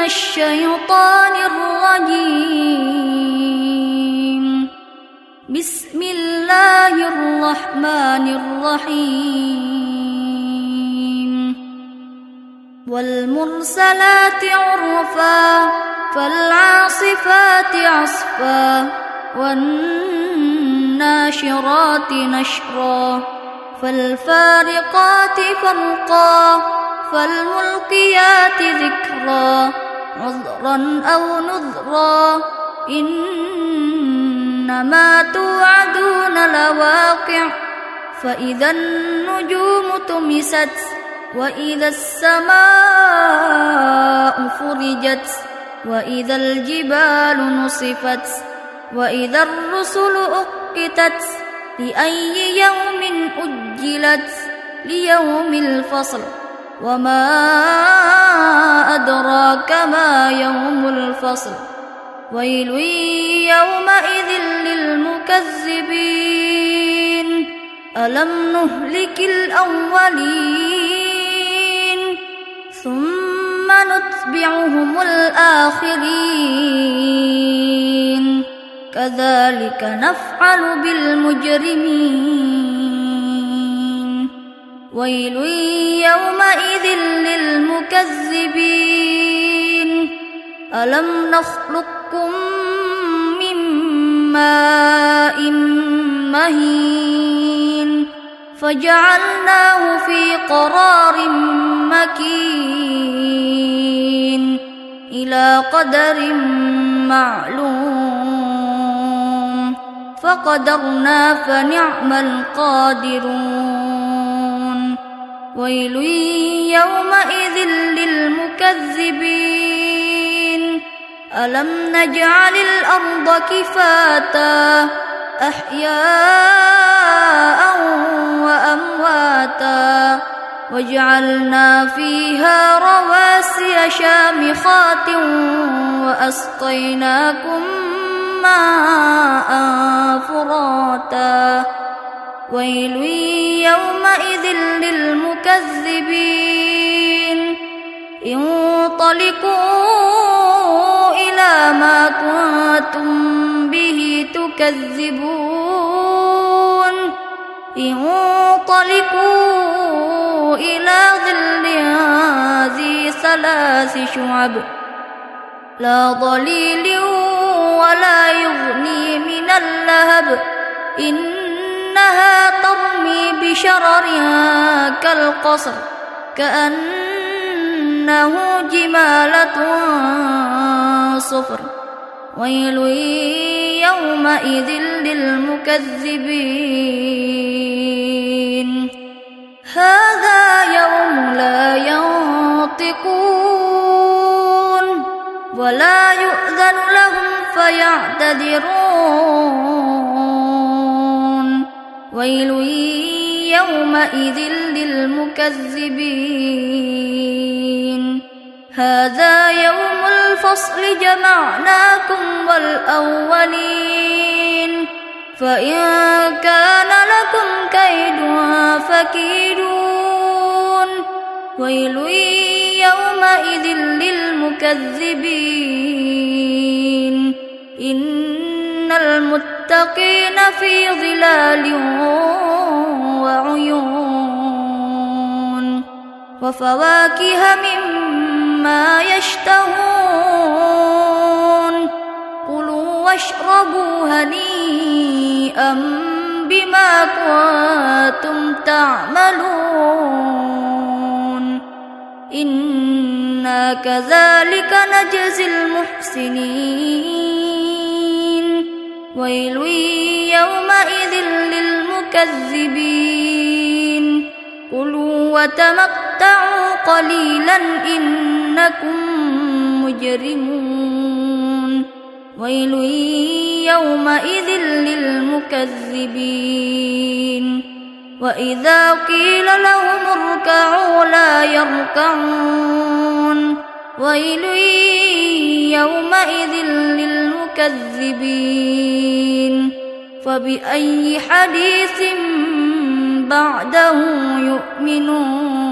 الشيطان الرجيم. بسم الله الرحمن الرحيم. والمرسلات عرفا فالعاصفات عصفا والناشرات نشرا فالفارقات فرقا فالملقيات ذكرا عذرا أو نذرا إنما توعدون لواقع. فإذا النجوم طمست وإذا السماء فرجت وإذا الجبال نصفت وإذا الرسل أقتت لأي يوم أجلت ليوم الفصل. وما أدراك ما يوم الفصل. ويل يومئذ للمكذبين. ألم نهلك الأولين ثم نتبعهم الآخرين كذلك نفعل بالمجرمين. ويل يومئذ للمكذبين. ألم نخلقكم من ماء مهين فجعلناه في قرار مكين إلى قدر معلوم فقدرنا فنعم القادرون. ويل يومئذ للمكذبين. ألم نجعل الأرض كفاتا أحياء وأمواتا وجعلنا فيها رواسي شامخات وأسقيناكم ماء فراتا. ويل يومئذ للمكذبين. انطلقوا إلى ما كنتم به تكذبون. انطلقوا إلى ظل ذي ثلاث شعب لا ظليل ولا يغني من اللهب إنها ترمي بشرر كالقصر كأنه جمالة صفر. ويل يومئذ للمكذبين. هذا يوم لا ينطقون ولا يؤذن لهم فيعتذرون. ويل يومئذ للمكذبين. هذا يوم الفصل جمعناكم والأولين فإن كان لكم كيد فكيدون. ويل يومئذ للمكذبين. إن المتقين في ظلال وعيون وفواكه مما يشتهون. كلوا واشربوا هنيئا بما كنتم تعملون. إنا كذلك نجزي المحسنين. ويل يومئذ للمكذبين. كلوا وتمتعوا قليلا إنكم مجرمون. ويل يومئذ للمكذبين. وإذا قيل لهم اركعوا لا يركعون. ويل يومئذ للمكذبين. فبأي حديث بعده يؤمنون.